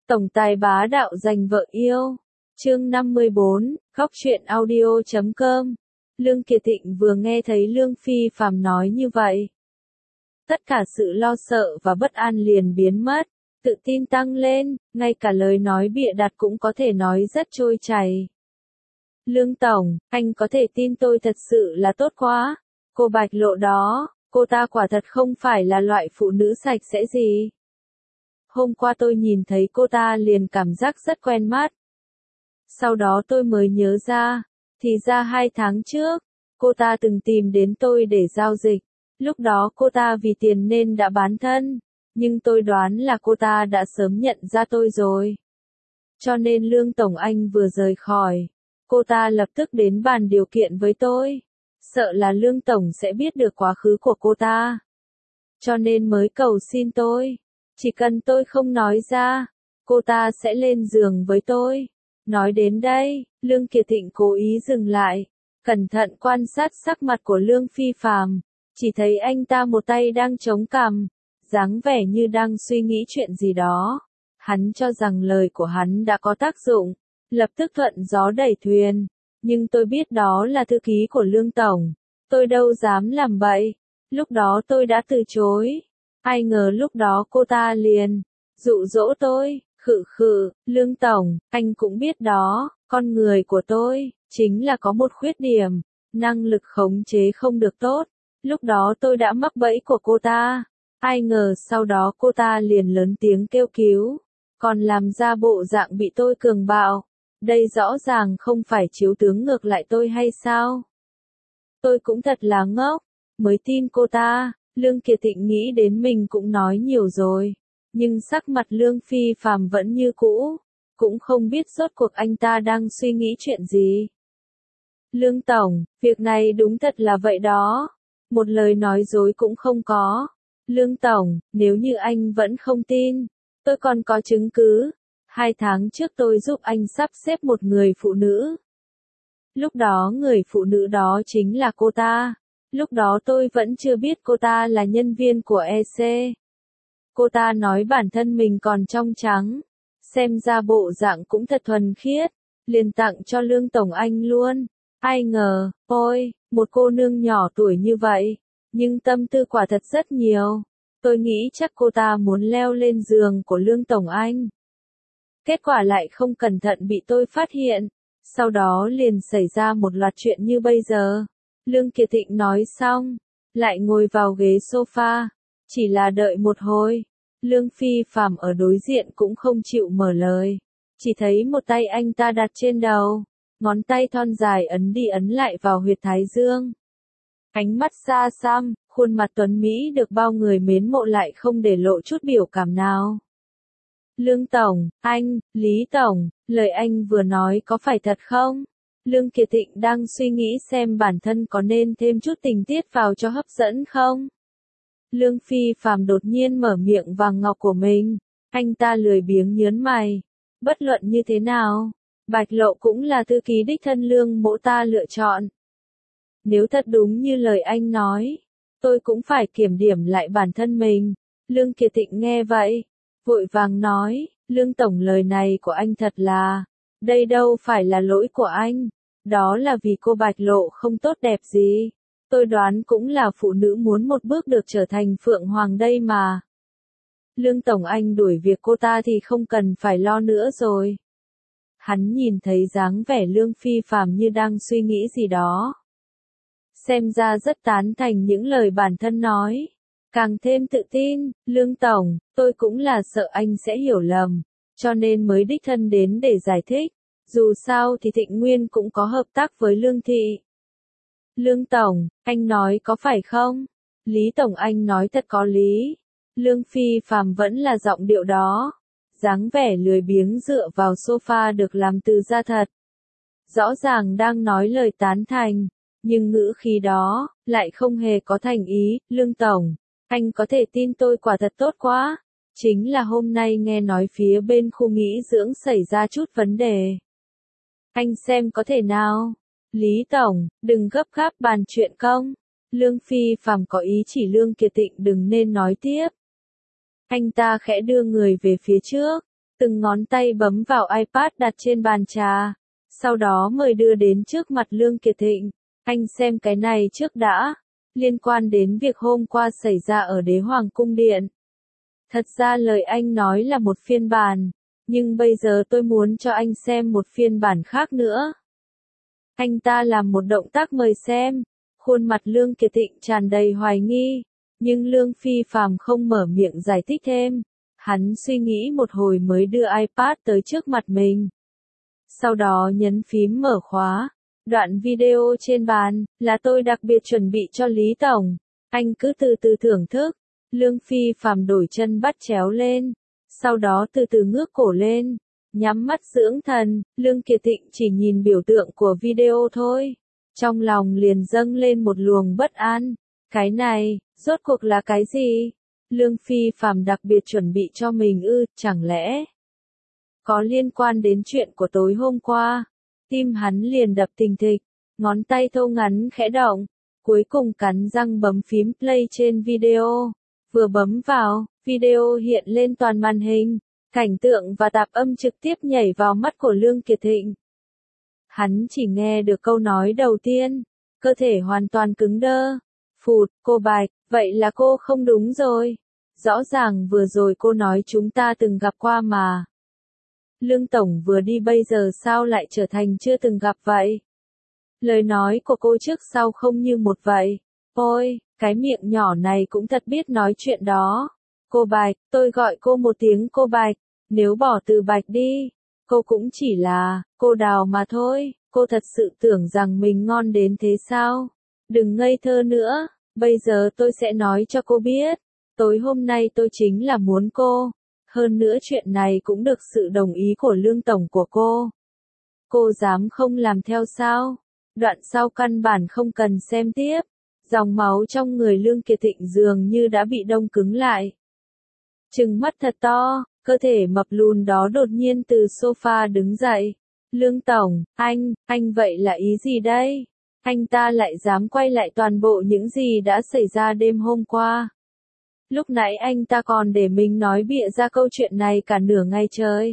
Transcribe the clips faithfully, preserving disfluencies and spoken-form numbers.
Tổng tài bá đạo giành vợ yêu. Chương năm mươi bốn, Góc truyện audio chấm com. Lương Kiệt Thịnh vừa nghe thấy Lương Phi Phàm nói như vậy, tất cả sự lo sợ và bất an liền biến mất, tự tin tăng lên, ngay cả lời nói bịa đặt cũng có thể nói rất trôi chảy. Lương Tổng, anh có thể tin tôi thật sự là tốt quá. Cô Bạch Lộ đó, cô ta quả thật không phải là loại phụ nữ sạch sẽ gì. Hôm qua tôi nhìn thấy cô ta liền cảm giác rất quen mắt. Sau đó tôi mới nhớ ra, thì ra hai tháng trước, cô ta từng tìm đến tôi để giao dịch. Lúc đó cô ta vì tiền nên đã bán thân, nhưng tôi đoán là cô ta đã sớm nhận ra tôi rồi. Cho nên Lương Tổng anh vừa rời khỏi, cô ta lập tức đến bàn điều kiện với tôi. Sợ là Lương Tổng sẽ biết được quá khứ của cô ta. Cho nên mới cầu xin tôi. Chỉ cần tôi không nói ra, cô ta sẽ lên giường với tôi. Nói đến đây, Lương Kiệt Thịnh cố ý dừng lại, cẩn thận quan sát sắc mặt của Lương Phi Phàm, chỉ thấy anh ta một tay đang chống cằm, dáng vẻ như đang suy nghĩ chuyện gì đó. Hắn cho rằng lời của hắn đã có tác dụng, lập tức thuận gió đẩy thuyền, nhưng tôi biết đó là thư ký của Lương Tổng, tôi đâu dám làm vậy. Lúc đó tôi đã từ chối. Ai ngờ lúc đó cô ta liền dụ dỗ tôi, khự khự, Lương Tổng, anh cũng biết đó, con người của tôi, chính là có một khuyết điểm, năng lực khống chế không được tốt. Lúc đó tôi đã mắc bẫy của cô ta, ai ngờ sau đó cô ta liền lớn tiếng kêu cứu, còn làm ra bộ dạng bị tôi cường bạo. Đây rõ ràng không phải chiếu tướng ngược lại tôi hay sao? Tôi cũng thật là ngốc, mới tin cô ta. Lương Kiệt Thịnh nghĩ đến mình cũng nói nhiều rồi, nhưng sắc mặt Lương Phi Phàm vẫn như cũ, cũng không biết rốt cuộc anh ta đang suy nghĩ chuyện gì. Lương Tổng, việc này đúng thật là vậy đó, một lời nói dối cũng không có. Lương Tổng, nếu như anh vẫn không tin, tôi còn có chứng cứ. Hai tháng trước tôi giúp anh sắp xếp một người phụ nữ. Lúc đó người phụ nữ đó chính là cô ta. Lúc đó tôi vẫn chưa biết cô ta là nhân viên của e xê. Cô ta nói bản thân mình còn trong trắng, xem ra bộ dạng cũng thật thuần khiết, liền tặng cho Lương Tổng anh luôn. Ai ngờ, ôi, một cô nương nhỏ tuổi như vậy, nhưng tâm tư quả thật rất nhiều. Tôi nghĩ chắc cô ta muốn leo lên giường của Lương Tổng anh. Kết quả lại không cẩn thận bị tôi phát hiện, sau đó liền xảy ra một loạt chuyện như bây giờ. Lương Kiệt Thịnh nói xong, lại ngồi vào ghế sofa, chỉ là đợi một hồi. Lương Phi Phàm ở đối diện cũng không chịu mở lời, chỉ thấy một tay anh ta đặt trên đầu, ngón tay thon dài ấn đi ấn lại vào huyệt thái dương. Ánh mắt xa xăm, khuôn mặt tuấn Mỹ được bao người mến mộ lại không để lộ chút biểu cảm nào. Lương Tổng, anh, Lý Tổng, lời anh vừa nói có phải thật không? Lương Kiệt Thịnh đang suy nghĩ xem bản thân có nên thêm chút tình tiết vào cho hấp dẫn không? Lương Phi Phàm đột nhiên mở miệng vàng ngọc của mình, anh ta lười biếng nhớn mày. Bất luận như thế nào, Bạch Lộ cũng là thư ký đích thân Lương mỗ ta lựa chọn. Nếu thật đúng như lời anh nói, tôi cũng phải kiểm điểm lại bản thân mình. Lương Kiệt Thịnh nghe vậy, vội vàng nói, Lương Tổng lời này của anh thật là, đây đâu phải là lỗi của anh. Đó là vì cô Bạch Lộ không tốt đẹp gì. Tôi đoán cũng là phụ nữ muốn một bước được trở thành Phượng Hoàng đây mà. Lương Tổng anh đuổi việc cô ta thì không cần phải lo nữa rồi. Hắn nhìn thấy dáng vẻ Lương Phi Phàm như đang suy nghĩ gì đó. Xem ra rất tán thành những lời bản thân nói. Càng thêm tự tin, Lương Tổng, tôi cũng là sợ anh sẽ hiểu lầm, cho nên mới đích thân đến để giải thích. Dù sao thì Thịnh Nguyên cũng có hợp tác với Lương Thị. Lương Tổng, anh nói có phải không? Lý Tổng anh nói thật có lý. Lương Phi Phàm vẫn là giọng điệu đó. Dáng vẻ lười biếng dựa vào sofa được làm từ da thật. Rõ ràng đang nói lời tán thành, nhưng ngữ khí đó, lại không hề có thành ý. Lương Tổng, anh có thể tin tôi quả thật tốt quá. Chính là hôm nay nghe nói phía bên khu nghỉ dưỡng xảy ra chút vấn đề. Anh xem có thể nào? Lý Tổng, đừng gấp gáp bàn chuyện công. Lương Phi Phàm có ý chỉ Lương Kiệt Thịnh đừng nên nói tiếp. Anh ta khẽ đưa người về phía trước, từng ngón tay bấm vào iPad đặt trên bàn trà, sau đó mời đưa đến trước mặt Lương Kiệt Thịnh. Anh xem cái này trước đã, liên quan đến việc hôm qua xảy ra ở Đế Hoàng Cung Điện. Thật ra lời anh nói là một phiên bản, nhưng bây giờ tôi muốn cho anh xem một phiên bản khác nữa. Anh ta làm một động tác mời xem, khuôn mặt Lương Kiệt Thịnh tràn đầy hoài nghi, nhưng Lương Phi Phàm không mở miệng giải thích thêm. Hắn suy nghĩ một hồi mới đưa iPad tới trước mặt mình. Sau đó nhấn phím mở khóa. Đoạn video trên bàn, là tôi đặc biệt chuẩn bị cho Lý Tổng. Anh cứ từ từ thưởng thức. Lương Phi Phàm đổi chân bắt chéo lên. Sau đó từ từ ngước cổ lên. Nhắm mắt dưỡng thần, Lương Kiệt Thịnh chỉ nhìn biểu tượng của video thôi. Trong lòng liền dâng lên một luồng bất an. Cái này, rốt cuộc là cái gì? Lương Phi Phàm đặc biệt chuẩn bị cho mình ư, chẳng lẽ có liên quan đến chuyện của tối hôm qua? Tim hắn liền đập thình thịch, ngón tay thô ngắn khẽ động, cuối cùng cắn răng bấm phím play trên video. Vừa bấm vào, video hiện lên toàn màn hình, cảnh tượng và tạp âm trực tiếp nhảy vào mắt của Lương Kiệt Thịnh. Hắn chỉ nghe được câu nói đầu tiên, cơ thể hoàn toàn cứng đơ. Phụt, cô Bạch, vậy là cô không đúng rồi. Rõ ràng vừa rồi cô nói chúng ta từng gặp qua mà. Lương Tổng vừa đi bây giờ sao lại trở thành chưa từng gặp vậy? Lời nói của cô trước sau không như một vậy. Ôi, cái miệng nhỏ này cũng thật biết nói chuyện đó. Cô Bạch, tôi gọi cô một tiếng cô Bạch. Nếu bỏ từ Bạch đi, cô cũng chỉ là cô Đào mà thôi. Cô thật sự tưởng rằng mình ngon đến thế sao? Đừng ngây thơ nữa, bây giờ tôi sẽ nói cho cô biết. Tối hôm nay tôi chính là muốn cô. Hơn nữa chuyện này cũng được sự đồng ý của Lương Tổng của cô. Cô dám không làm theo sao? Đoạn sau căn bản không cần xem tiếp. Dòng máu trong người Lương Kiệt Thịnh dường như đã bị đông cứng lại. Trừng mắt thật to, cơ thể mập lùn đó đột nhiên từ sofa đứng dậy. Lương Tổng, anh, anh vậy là ý gì đây? Anh ta lại dám quay lại toàn bộ những gì đã xảy ra đêm hôm qua. Lúc nãy anh ta còn để mình nói bịa ra câu chuyện này cả nửa ngày trời.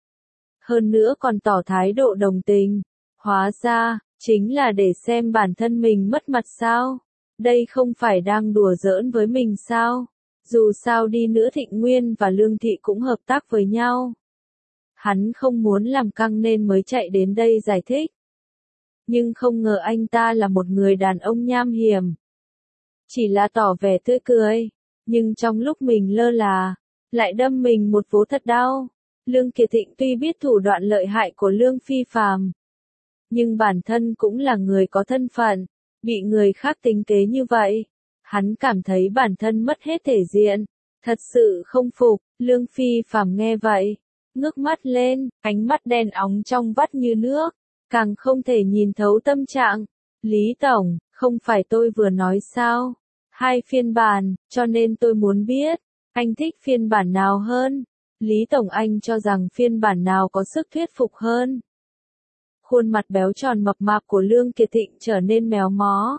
Hơn nữa còn tỏ thái độ đồng tình. Hóa ra, chính là để xem bản thân mình mất mặt sao? Đây không phải đang đùa giỡn với mình sao? Dù sao đi nữa Thịnh Nguyên và Lương Thị cũng hợp tác với nhau. Hắn không muốn làm căng nên mới chạy đến đây giải thích. Nhưng không ngờ anh ta là một người đàn ông nham hiểm. Chỉ là tỏ vẻ tươi cười, nhưng trong lúc mình lơ là, lại đâm mình một vố thật đau. Lương Kiệt Thịnh tuy biết thủ đoạn lợi hại của Lương Phi Phàm, nhưng bản thân cũng là người có thân phận, bị người khác tính kế như vậy. Hắn cảm thấy bản thân mất hết thể diện, thật sự không phục. Lương Phi Phàm nghe vậy, ngước mắt lên, ánh mắt đen óng trong vắt như nước, càng không thể nhìn thấu tâm trạng. Lý Tổng, không phải tôi vừa nói sao? Hai phiên bản, cho nên tôi muốn biết, anh thích phiên bản nào hơn? Lý Tổng anh cho rằng phiên bản nào có sức thuyết phục hơn? Khuôn mặt béo tròn mập mạp của Lương Kiệt Thịnh trở nên méo mó.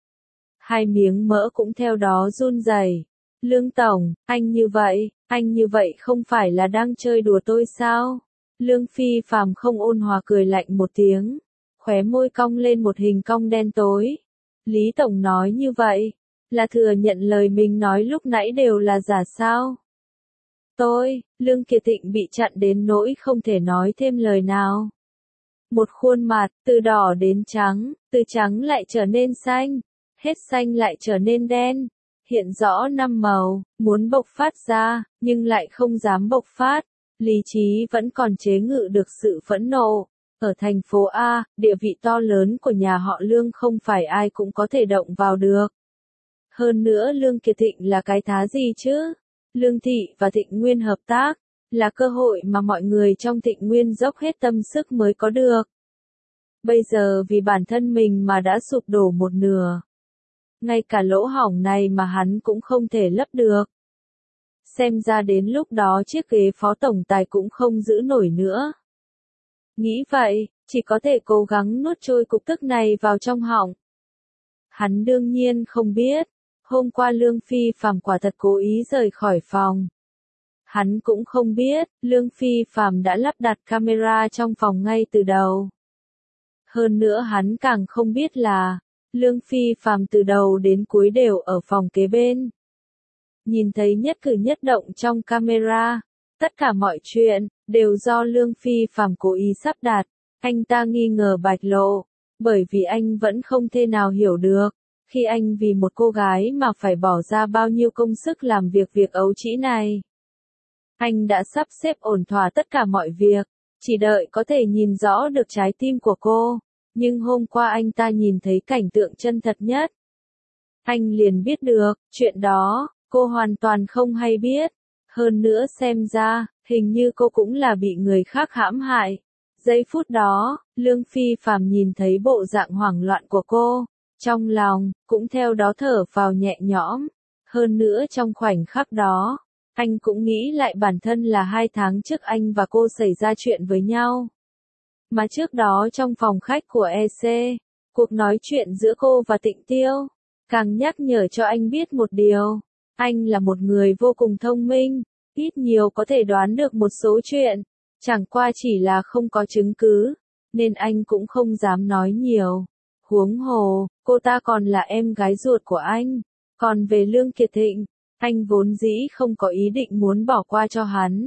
Hai miếng mỡ cũng theo đó run rẩy. Lương Tổng, anh như vậy, anh như vậy không phải là đang chơi đùa tôi sao? Lương Phi Phàm không ôn hòa cười lạnh một tiếng, khóe môi cong lên một hình cong đen tối. Lý Tổng nói như vậy, là thừa nhận lời mình nói lúc nãy đều là giả sao? Tôi, Lương Kiệt Thịnh bị chặn đến nỗi không thể nói thêm lời nào. Một khuôn mặt, từ đỏ đến trắng, từ trắng lại trở nên xanh, hết xanh lại trở nên đen, hiện rõ năm màu, muốn bộc phát ra, nhưng lại không dám bộc phát. Lý trí vẫn còn chế ngự được sự phẫn nộ. Ở thành phố A, địa vị to lớn của nhà họ Lương không phải ai cũng có thể động vào được. Hơn nữa Lương Kiệt Thịnh là cái thá gì chứ? Lương Thị và Thịnh Nguyên hợp tác, là cơ hội mà mọi người trong Thịnh Nguyên dốc hết tâm sức mới có được. Bây giờ vì bản thân mình mà đã sụp đổ một nửa. Ngay cả lỗ hổng này mà hắn cũng không thể lấp được. Xem ra đến lúc đó chiếc ghế phó tổng tài cũng không giữ nổi nữa. Nghĩ vậy, chỉ có thể cố gắng nuốt trôi cục tức này vào trong họng. Hắn đương nhiên không biết, hôm qua Lương Phi Phàm quả thật cố ý rời khỏi phòng. Hắn cũng không biết, Lương Phi Phạm đã lắp đặt camera trong phòng ngay từ đầu. Hơn nữa hắn càng không biết là, Lương Phi Phạm từ đầu đến cuối đều ở phòng kế bên. Nhìn thấy nhất cử nhất động trong camera, tất cả mọi chuyện, đều do Lương Phi Phạm cố ý sắp đặt. Anh ta nghi ngờ Bạch Lộ, bởi vì anh vẫn không thể nào hiểu được, khi anh vì một cô gái mà phải bỏ ra bao nhiêu công sức làm việc việc ấu trĩ này. Anh đã sắp xếp ổn thỏa tất cả mọi việc, chỉ đợi có thể nhìn rõ được trái tim của cô, nhưng hôm qua anh ta nhìn thấy cảnh tượng chân thật nhất. Anh liền biết được, chuyện đó, cô hoàn toàn không hay biết. Hơn nữa xem ra, hình như cô cũng là bị người khác hãm hại. Giây phút đó, Lương Phi Phạm nhìn thấy bộ dạng hoảng loạn của cô, trong lòng, cũng theo đó thở vào nhẹ nhõm. Hơn nữa trong khoảnh khắc đó, anh cũng nghĩ lại bản thân là hai tháng trước anh và cô xảy ra chuyện với nhau. Mà trước đó trong phòng khách của e xê, cuộc nói chuyện giữa cô và Tịnh Tiêu, càng nhắc nhở cho anh biết một điều, anh là một người vô cùng thông minh, ít nhiều có thể đoán được một số chuyện, chẳng qua chỉ là không có chứng cứ, nên anh cũng không dám nói nhiều. Huống hồ, cô ta còn là em gái ruột của anh, còn về Lương Kiệt Thịnh, anh vốn dĩ không có ý định muốn bỏ qua cho hắn.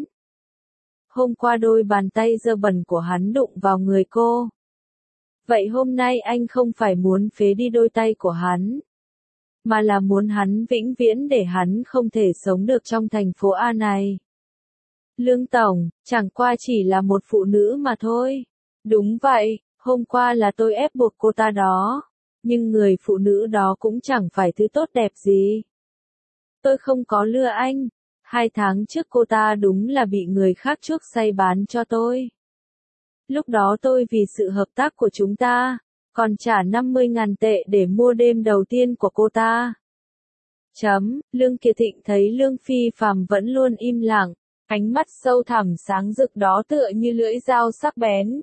Hôm qua đôi bàn tay dơ bẩn của hắn đụng vào người cô. Vậy hôm nay anh không phải muốn phế đi đôi tay của hắn, mà là muốn hắn vĩnh viễn để hắn không thể sống được trong thành phố A này. Lương Tổng, chẳng qua chỉ là một phụ nữ mà thôi. Đúng vậy, hôm qua là tôi ép buộc cô ta đó, nhưng người phụ nữ đó cũng chẳng phải thứ tốt đẹp gì. Tôi không có lừa anh, hai tháng trước cô ta đúng là bị người khác chuốc say bán cho tôi. Lúc đó tôi vì sự hợp tác của chúng ta, còn trả năm mươi ngàn tệ để mua đêm đầu tiên của cô ta. Chấm, Lương Kiệt Thịnh thấy Lương Phi Phạm vẫn luôn im lặng, ánh mắt sâu thẳm sáng rực đó tựa như lưỡi dao sắc bén,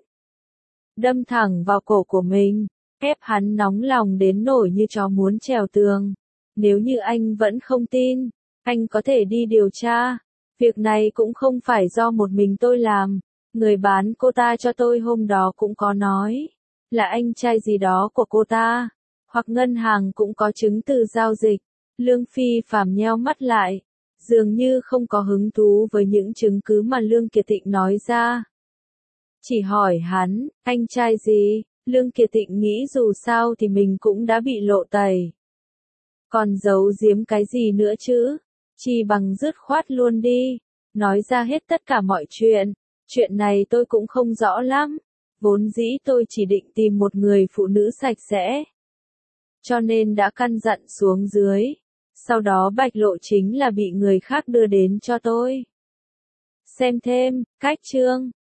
đâm thẳng vào cổ của mình, ép hắn nóng lòng đến nổi như chó muốn trèo tường. Nếu như anh vẫn không tin, anh có thể đi điều tra. Việc này cũng không phải do một mình tôi làm, người bán cô ta cho tôi hôm đó cũng có nói, là anh trai gì đó của cô ta, hoặc ngân hàng cũng có chứng từ giao dịch. Lương Phi Phạm nheo mắt lại, dường như không có hứng thú với những chứng cứ mà Lương Kiệt Thịnh nói ra. Chỉ hỏi hắn, anh trai gì? Lương Kiệt Thịnh nghĩ dù sao thì mình cũng đã bị lộ tẩy. Còn giấu giếm cái gì nữa chứ? Chỉ bằng dứt khoát luôn đi, nói ra hết tất cả mọi chuyện. Chuyện này tôi cũng không rõ lắm, vốn dĩ tôi chỉ định tìm một người phụ nữ sạch sẽ, cho nên đã căn dặn xuống dưới. Sau đó Bạch Lộ chính là bị người khác đưa đến cho tôi. Xem thêm, cách chương.